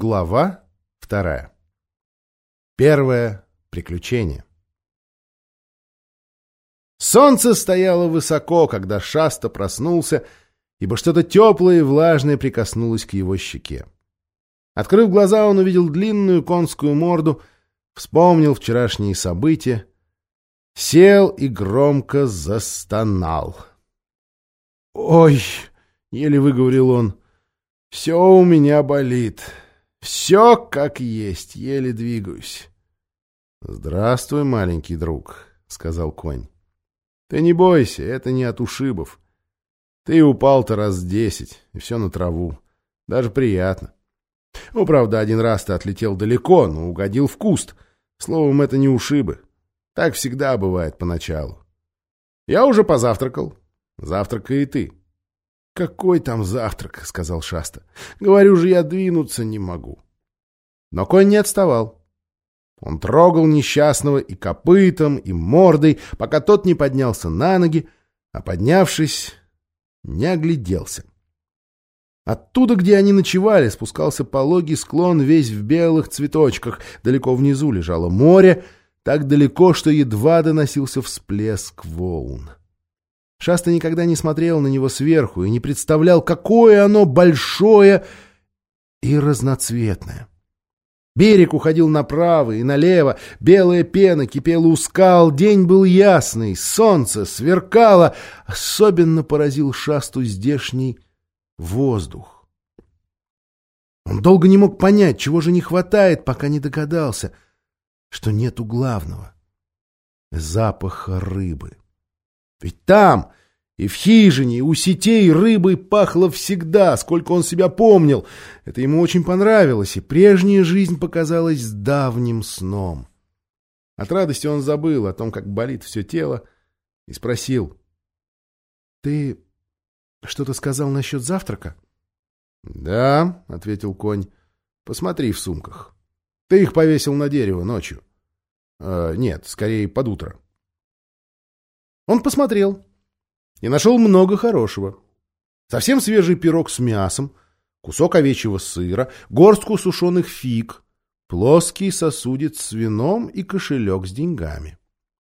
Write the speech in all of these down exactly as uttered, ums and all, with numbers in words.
Глава вторая. Первое приключение. Солнце стояло высоко, когда Шаста проснулся, ибо что-то теплое и влажное прикоснулось к его щеке. Открыв глаза, он увидел длинную конскую морду, вспомнил вчерашние события, сел и громко застонал. «Ой!» — еле выговорил он. «Все у меня болит. Все как есть, еле двигаюсь». «Здравствуй, маленький друг», — сказал конь. «Ты не бойся, это не от ушибов. Ты упал-то раз десять, и все на траву. Даже приятно. Ну, правда, один раз ты отлетел далеко, но угодил в куст. Словом, это не ушибы. Так всегда бывает поначалу. Я уже позавтракал. Завтракай и ты». «Какой там завтрак?» — сказал Шаста. «Говорю же, я двинуться не могу». Но конь не отставал. Он трогал несчастного и копытом, и мордой, пока тот не поднялся на ноги, а, поднявшись, не огляделся. Оттуда, где они ночевали, спускался пологий склон весь в белых цветочках. Далеко внизу лежало море, так далеко, что едва доносился всплеск волн. Шаста никогда не смотрел на него сверху и не представлял, какое оно большое и разноцветное. Берег уходил направо и налево, белая пена кипела у скал, день был ясный, солнце сверкало. Особенно поразил Шасту здешний воздух. Он долго не мог понять, чего же не хватает, пока не догадался, что нету главного — запаха рыбы. Ведь там, и в хижине, и у сетей рыбой пахло всегда, сколько он себя помнил. Это ему очень понравилось, и прежняя жизнь показалась давним сном. От радости он забыл о том, как болит все тело, и спросил: «Ты что-то сказал насчет завтрака?» «Да», — ответил конь, — «посмотри в сумках. Ты их повесил на дерево ночью. Э, нет, скорее под утро». Он посмотрел и нашел много хорошего. Совсем свежий пирог с мясом, кусок овечьего сыра, горстку сушеных фиг, плоский сосудец с вином и кошелек с деньгами.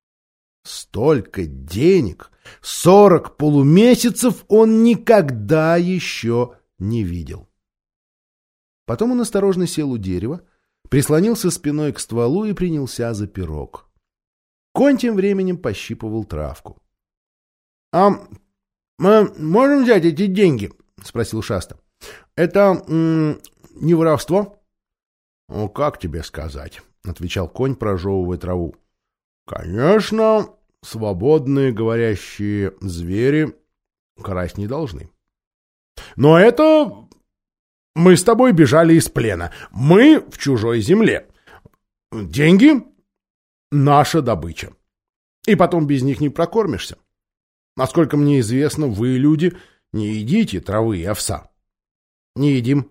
Столько денег, сорок полумесяцев он никогда еще не видел. Потом он осторожно сел у дерева, прислонился спиной к стволу и принялся за пирог. Конь тем временем пощипывал травку. — А мы можем взять эти деньги? — спросил Шаста. — Это м- не воровство? — Ну, как тебе сказать? — отвечал конь, прожевывая траву. — Конечно, свободные говорящие звери красть не должны. Но это мы с тобой бежали из плена. Мы в чужой земле. Деньги — наша добыча. И потом без них не прокормишься. Насколько мне известно, вы, люди, не едите травы и овса. Не едим.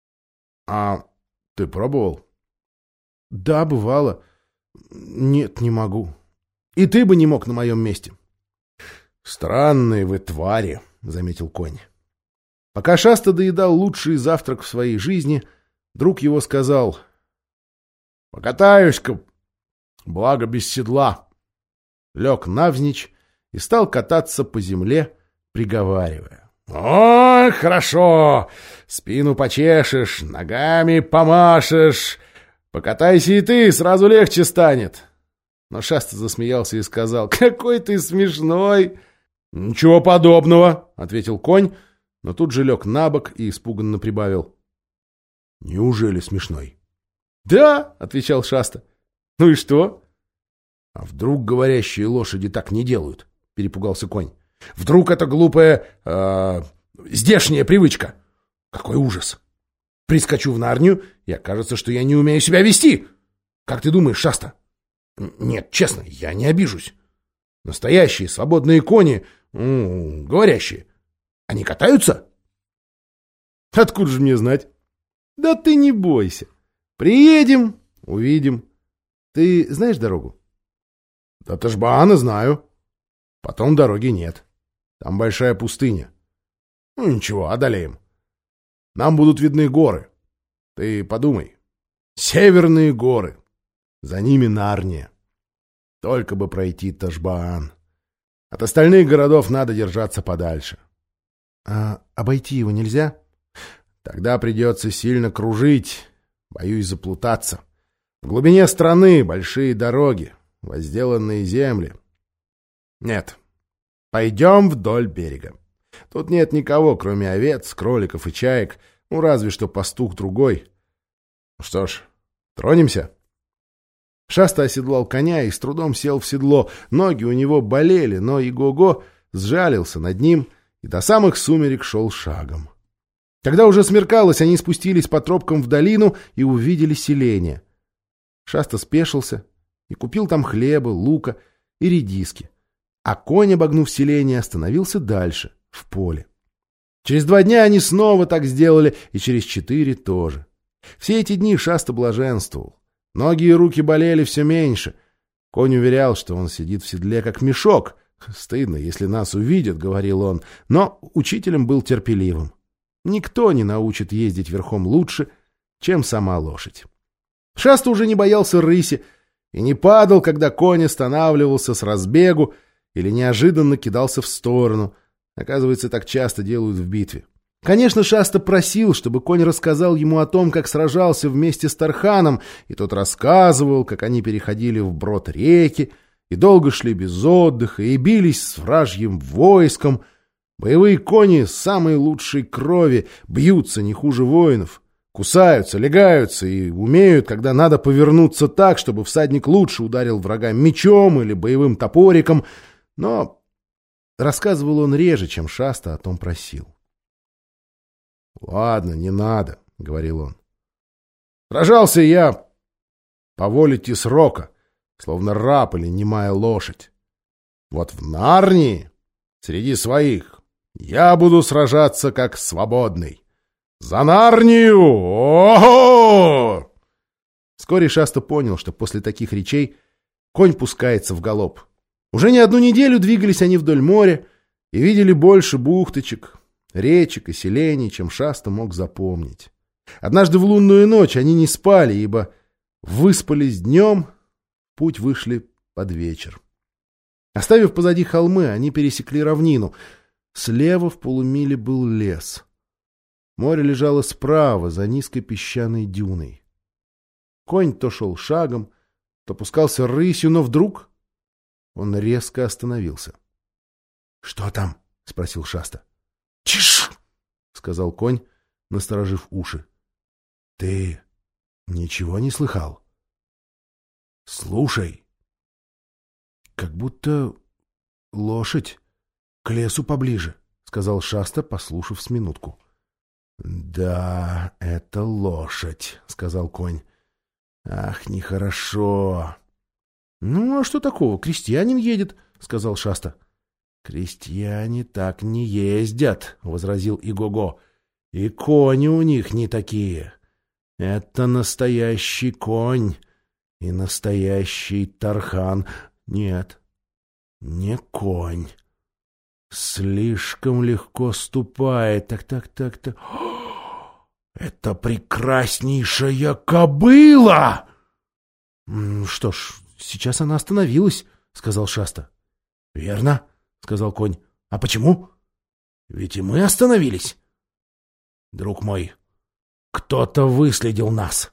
А ты пробовал? Да, бывало. Нет, не могу. И ты бы не мог на моем месте. Странные вы твари, заметил конь. Пока Шаста доедал лучший завтрак в своей жизни, друг его сказал: покатаюсь-ка, благо без седла. Лег навзничь и стал кататься по земле, приговаривая: «О, хорошо! Спину почешешь, ногами помашешь. Покатайся и ты, сразу легче станет». Но Шаста засмеялся и сказал: «Какой ты смешной!» «Ничего подобного», — ответил конь, но тут же лег на бок и испуганно прибавил: «Неужели смешной?» «Да», — отвечал Шаста. «Ну и что?» «А вдруг говорящие лошади так не делают?» — перепугался конь. «Вдруг это глупая э, здешняя привычка? Какой ужас! Прискочу в Нарнию, и окажется, что я не умею себя вести. Как ты думаешь, Шаста?» «Нет, честно, я не обижусь. Настоящие свободные кони, ну, говорящие, они катаются?» «Откуда же мне знать?» «Да ты не бойся. Приедем, увидим. Ты знаешь дорогу?» «Да Ташбаана знаю. Потом дороги нет. Там большая пустыня. Ну, ничего, одолеем. Нам будут видны горы. Ты подумай. Северные горы. За ними Нарния. Только бы пройти Ташбаан. От остальных городов надо держаться подальше. А обойти его нельзя? Тогда придется сильно кружить. Боюсь заплутаться. В глубине страны большие дороги, возделанные земли. Нет, пойдем вдоль берега. Тут нет никого, кроме овец, кроликов и чаек, ну разве что пастух другой. Что ж, тронемся. Шаста оседлал коня и с трудом сел в седло. Ноги у него болели, но Игого сжалился над ним и до самых сумерек шел шагом. Когда уже смеркалось, они спустились по тропкам в долину и увидели селение. Шаста спешился и купил там хлеба, лука и редиски. А конь, обогнув селение, остановился дальше, в поле. Через два дня они снова так сделали, и через четыре тоже. Все эти дни Шаста блаженствовал. Ноги и руки болели все меньше. Конь уверял, что он сидит в седле, как мешок. «Стыдно, если нас увидят», — говорил он, но учителем был терпеливым. Никто не научит ездить верхом лучше, чем сама лошадь. Шаста уже не боялся рыси и не падал, когда конь останавливался с разбегу или неожиданно кидался в сторону. Оказывается, так часто делают в битве. Конечно, Шаста просил, чтобы конь рассказал ему о том, как сражался вместе с Тарханом, и тот рассказывал, как они переходили вброд реки, и долго шли без отдыха, и бились с вражьим войском. Боевые кони самой лучшей крови бьются не хуже воинов, кусаются, лягаются и умеют, когда надо повернуться так, чтобы всадник лучше ударил врага мечом или боевым топориком, но рассказывал он реже, чем Шаста о том просил. «Ладно, не надо», — говорил он. «Сражался я по воле Тисрока, словно раб или немая лошадь. Вот в Нарнии, среди своих, я буду сражаться как свободный. За Нарнию! О-хо!» Вскоре Шаста понял, что после таких речей конь пускается в галоп. Уже не одну неделю двигались они вдоль моря и видели больше бухточек, речек и селений, чем Шаста мог запомнить. Однажды в лунную ночь они не спали, ибо выспались днем, в путь вышли под вечер. Оставив позади холмы, они пересекли равнину. Слева в полумиле был лес. Море лежало справа, за низкой песчаной дюной. Конь то шел шагом, то пускался рысью, но вдруг он резко остановился. — Что там? — спросил Шаста. — Тише! — сказал конь, насторожив уши. — Ты ничего не слыхал? — Слушай. — Как будто лошадь к лесу поближе, — сказал Шаста, послушав с минутку. — Да, это лошадь, — сказал конь. — Ах, нехорошо. — Ну, а что такого? Крестьянин едет, — сказал Шаста. — Крестьяне так не ездят, — возразил Игого. — И кони у них не такие. Это настоящий конь и настоящий Тархан. Нет, не конь. Слишком легко ступает. Так, так, так, так. Это прекраснейшая кобыла! — Что ж, сейчас она остановилась, — сказал Шаста. — Верно, — сказал конь. — А почему? — Ведь и мы остановились. — Друг мой, кто-то выследил нас.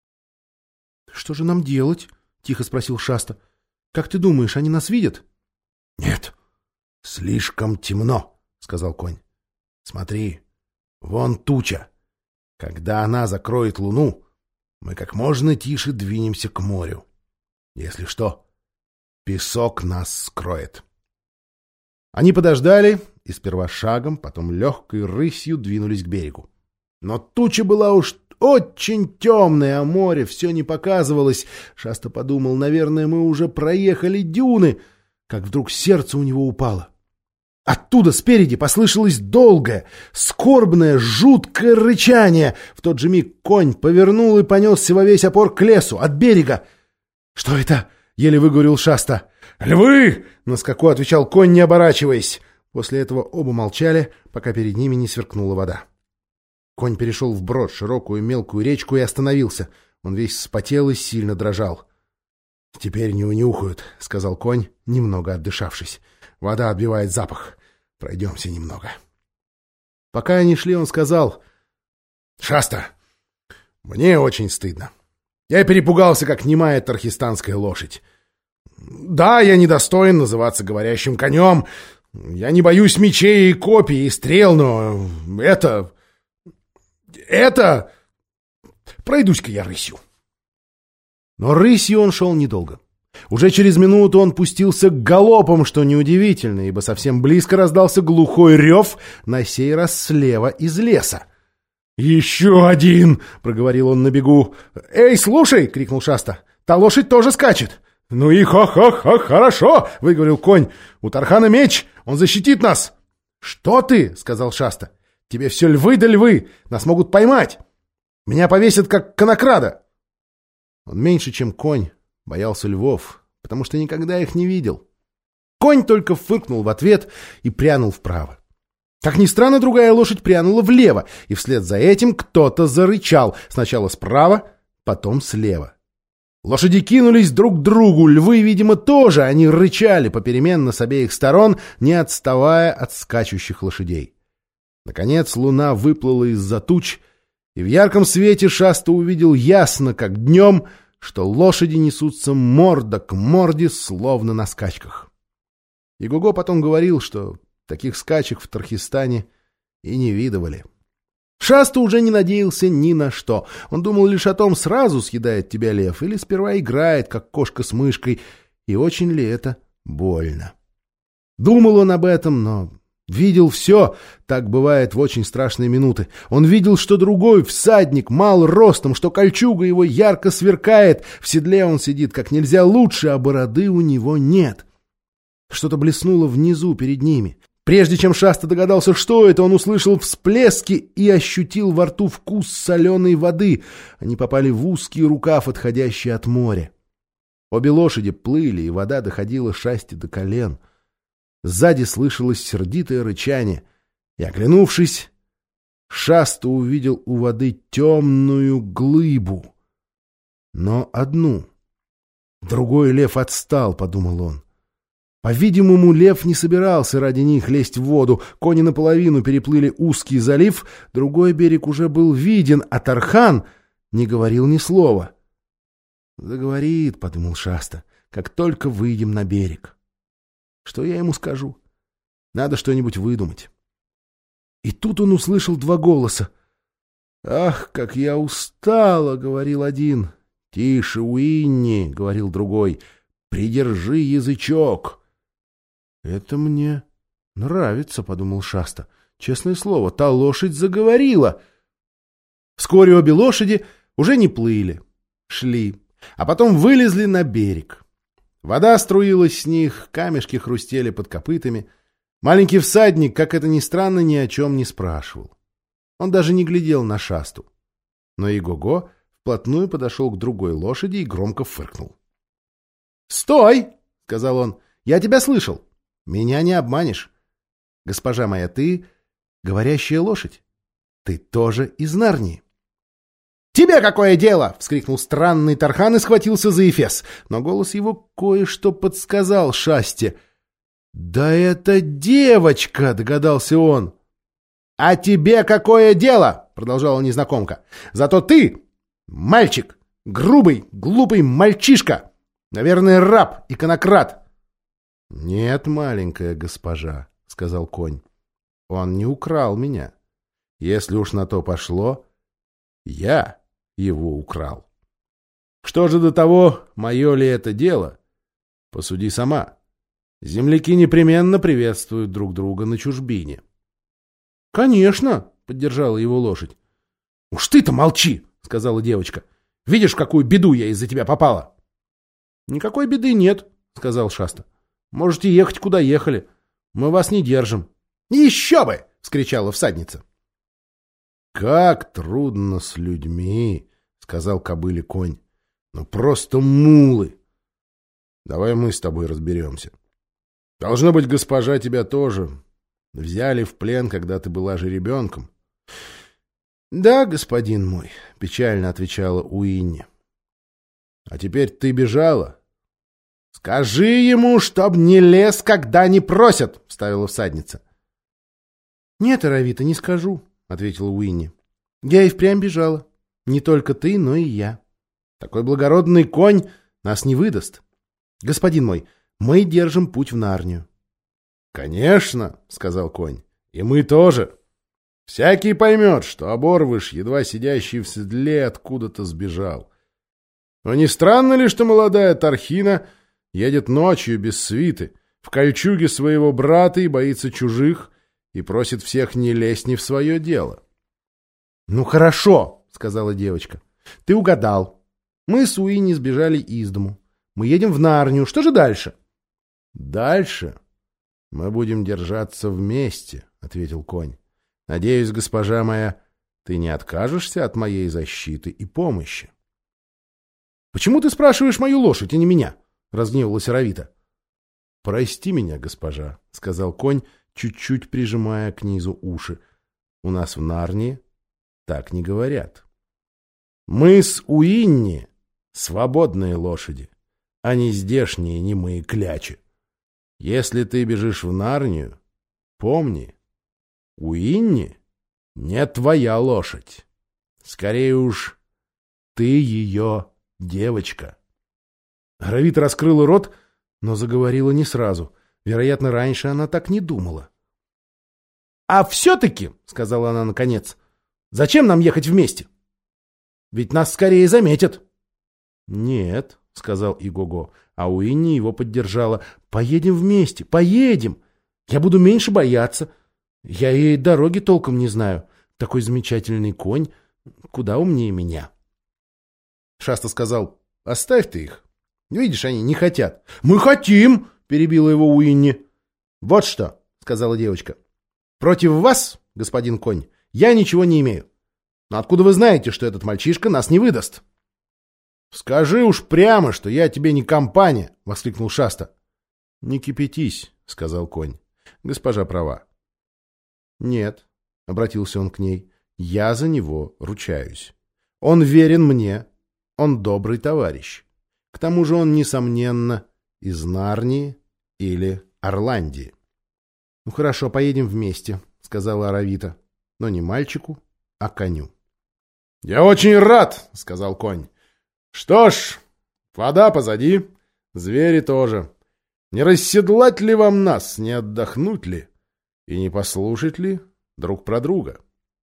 — Что же нам делать? — тихо спросил Шаста. — Как ты думаешь, они нас видят? — Нет, слишком темно, — сказал конь. — Смотри, вон туча. Когда она закроет луну, мы как можно тише двинемся к морю. Если что, песок нас скроет. Они подождали и сперва шагом, потом легкой рысью двинулись к берегу. Но туча была уж очень темная, а море все не показывалось. Шаста подумал, наверное, мы уже проехали дюны, как вдруг сердце у него упало. Оттуда спереди послышалось долгое, скорбное, жуткое рычание. В тот же миг конь повернул и понесся во весь опор к лесу, от берега. — Что это? — еле выговорил Шаста. — Львы! — на скаку отвечал конь, не оборачиваясь. После этого оба молчали, пока перед ними не сверкнула вода. Конь перешел вброд широкую мелкую речку и остановился. Он весь вспотел и сильно дрожал. — Теперь не унюхают, — сказал конь, немного отдышавшись. — Вода отбивает запах. Пройдемся немного. Пока они шли, он сказал: — Шаста, мне очень стыдно. Я перепугался, как немая тархистанская лошадь. Да, я недостоин называться говорящим конем. Я не боюсь мечей и копий и стрел, но это... это... Пройдусь-ка я рысью. Но рысью он шел недолго. Уже через минуту он пустился галопом, что неудивительно, ибо совсем близко раздался глухой рев, на сей раз слева из леса. «Еще один!» — проговорил он на бегу. «Эй, слушай!» — крикнул Шаста. «Та лошадь тоже скачет!» «Ну и ха-ха-ха, хорошо!» — выговорил конь. «У Тархана меч! Он защитит нас!» «Что ты?» — сказал Шаста. «Тебе все львы да львы! Нас могут поймать! Меня повесят, как конокрада!» Он меньше, чем конь, боялся львов, потому что никогда их не видел. Конь только фыркнул в ответ и прянул вправо. Как ни странно, другая лошадь прянула влево, и вслед за этим кто-то зарычал, сначала справа, потом слева. Лошади кинулись друг к другу, львы, видимо, тоже, они рычали попеременно с обеих сторон, не отставая от скачущих лошадей. Наконец луна выплыла из-за туч, и в ярком свете Шаста увидел ясно, как днем, что лошади несутся морда к морде, словно на скачках. И Гого потом говорил, что таких скачек в Тархистане и не видывали. Шаста уже не надеялся ни на что. Он думал лишь о том, сразу съедает тебя лев или сперва играет, как кошка с мышкой, и очень ли это больно. Думал он об этом, но видел все, так бывает в очень страшные минуты. Он видел, что другой всадник мал ростом, что кольчуга его ярко сверкает, в седле он сидит как нельзя лучше, а бороды у него нет. Что-то блеснуло внизу перед ними. Прежде чем Шаста догадался, что это, он услышал всплески и ощутил во рту вкус соленой воды. Они попали в узкий рукав, отходящий от моря. Обе лошади плыли, и вода доходила Шасте до колен. Сзади слышалось сердитое рычание, и, оглянувшись, Шаста увидел у воды темную глыбу. Но одну. Другой лев отстал, — подумал он. По-видимому, лев не собирался ради них лезть в воду. Кони наполовину переплыли узкий залив, другой берег уже был виден, а Тархан не говорил ни слова. «Заговорит», — подумал Шаста, — «как только выйдем на берег. Что я ему скажу? Надо что-нибудь выдумать». И тут он услышал два голоса. «Ах, как я устала», — говорил один. «Тише, Уинни», — говорил другой, — «придержи язычок». «Это мне нравится», — подумал Шаста. «Честное слово, та лошадь заговорила». Вскоре обе лошади уже не плыли, шли, а потом вылезли на берег. Вода струилась с них, камешки хрустели под копытами. Маленький всадник, как это ни странно, ни о чем не спрашивал. Он даже не глядел на Шасту. Но Игого вплотную подошел к другой лошади и громко фыркнул. «Стой!» — сказал он. «Я тебя слышал. Меня не обманешь. Госпожа моя, ты говорящая лошадь. Ты тоже из Нарнии». «Тебе какое дело?» — вскрикнул странный Тархан и схватился за эфес. Но голос его кое-что подсказал Шасте. «Да это девочка!» — догадался он. «А тебе какое дело?» — продолжала незнакомка. «Зато ты мальчик, грубый, глупый мальчишка. Наверное, раб и конокрад». «Нет, маленькая госпожа», — сказал конь. «Он не украл меня. Если уж на то пошло, я его украл. Что же до того, мое ли это дело? Посуди сама. Земляки непременно приветствуют друг друга на чужбине». «Конечно», — поддержала его лошадь. «Уж ты-то молчи», — сказала девочка. «Видишь, в какую беду я из-за тебя попала?» «Никакой беды нет», — сказал Шаста. «Можете ехать, куда ехали. Мы вас не держим». «Еще бы!» — вскричала всадница. «Как трудно с людьми», — сказал кобыле конь. «Ну просто мулы. Давай мы с тобой разберемся. Должно быть, госпожа тебя тоже взяли в плен, когда ты была жеребенком. Да, господин мой, — печально отвечала Уинни. — А теперь ты бежала? — Скажи ему, чтоб не лез, когда не просят, — вставила всадница. — Нет, Аравита, не скажу, — ответила Уинни. — Я и впрямь бежала. Не только ты, но и я. Такой благородный конь нас не выдаст. Господин мой, мы держим путь в Нарнию. — Конечно, — сказал конь, — и мы тоже. Всякий поймет, что оборвыш, едва сидящий в седле, откуда-то сбежал. Но не странно ли, что молодая Тархина едет ночью без свиты, в кольчуге своего брата и боится чужих, и просит всех не лезть не в свое дело? — Ну хорошо, — сказала девочка, — ты угадал. Мы с Уинни сбежали из дому. Мы едем в Нарнию. Что же дальше? — Дальше мы будем держаться вместе, — ответил конь. — Надеюсь, госпожа моя, ты не откажешься от моей защиты и помощи. — Почему ты спрашиваешь мою лошадь, а не меня? — разгневалась Аравита. — Прости меня, госпожа, — сказал конь, чуть-чуть прижимая к низу уши. — У нас в Нарнии так не говорят. Мы с Уинни свободные лошади, а не здешние немые клячи. Если ты бежишь в Нарнию, помни, Уинни не твоя лошадь. Скорее уж, ты ее девочка. Аравита раскрыла рот, но заговорила не сразу. Вероятно, раньше она так не думала. — А все-таки, — сказала она наконец, — зачем нам ехать вместе? Ведь нас скорее заметят. — Нет, — сказал Игого, а Уинни его поддержала. — Поедем вместе, поедем. Я буду меньше бояться. Я и дороги толком не знаю. Такой замечательный конь, куда умнее меня. Шаста сказал: — Оставь ты их. Видишь, они не хотят. — Мы хотим, — перебила его Уинни. — Вот что, — сказала девочка. — Против вас, господин конь, я ничего не имею. Но откуда вы знаете, что этот мальчишка нас не выдаст? — Скажи уж прямо, что я тебе не компания, — воскликнул Шаста. — Не кипятись, — сказал конь. — Госпожа права. — Нет, — обратился он к ней, — я за него ручаюсь. Он верен мне, он добрый товарищ. К тому же он, несомненно, из Нарнии или Орландии. — Ну хорошо, поедем вместе, — сказала Аравита, — но не мальчику, а коню. — Я очень рад, — сказал конь. — Что ж, вода позади, звери тоже. Не расседлать ли вам нас, не отдохнуть ли и не послушать ли друг про друга?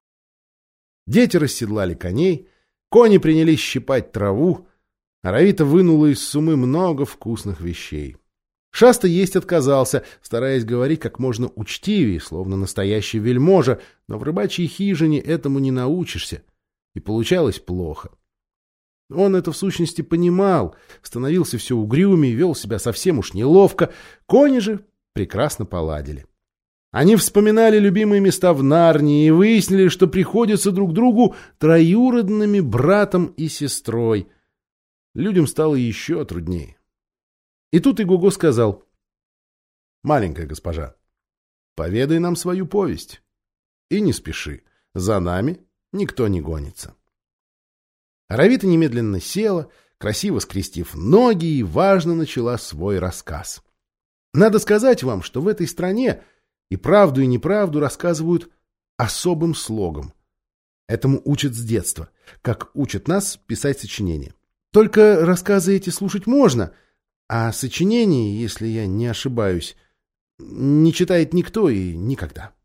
Дети расседлали коней, кони принялись щипать траву, Аравита вынула из сумы много вкусных вещей. Шаста есть отказался, стараясь говорить как можно учтивее, словно настоящий вельможа, но в рыбачьей хижине этому не научишься, и получалось плохо. Он это в сущности понимал, становился все угрюмее, вел себя совсем уж неловко, кони же прекрасно поладили. Они вспоминали любимые места в Нарнии и выяснили, что приходятся друг другу троюродными братом и сестрой. Людям стало еще труднее. И тут Игого сказал: — Маленькая госпожа, поведай нам свою повесть. И не спеши, за нами никто не гонится. Аравита немедленно села, красиво скрестив ноги, и важно начала свой рассказ. Надо сказать вам, что в этой стране и правду, и неправду рассказывают особым слогом. Этому учат с детства, как учат нас писать сочинения. Только рассказы эти слушать можно, а сочинения, если я не ошибаюсь, не читает никто и никогда.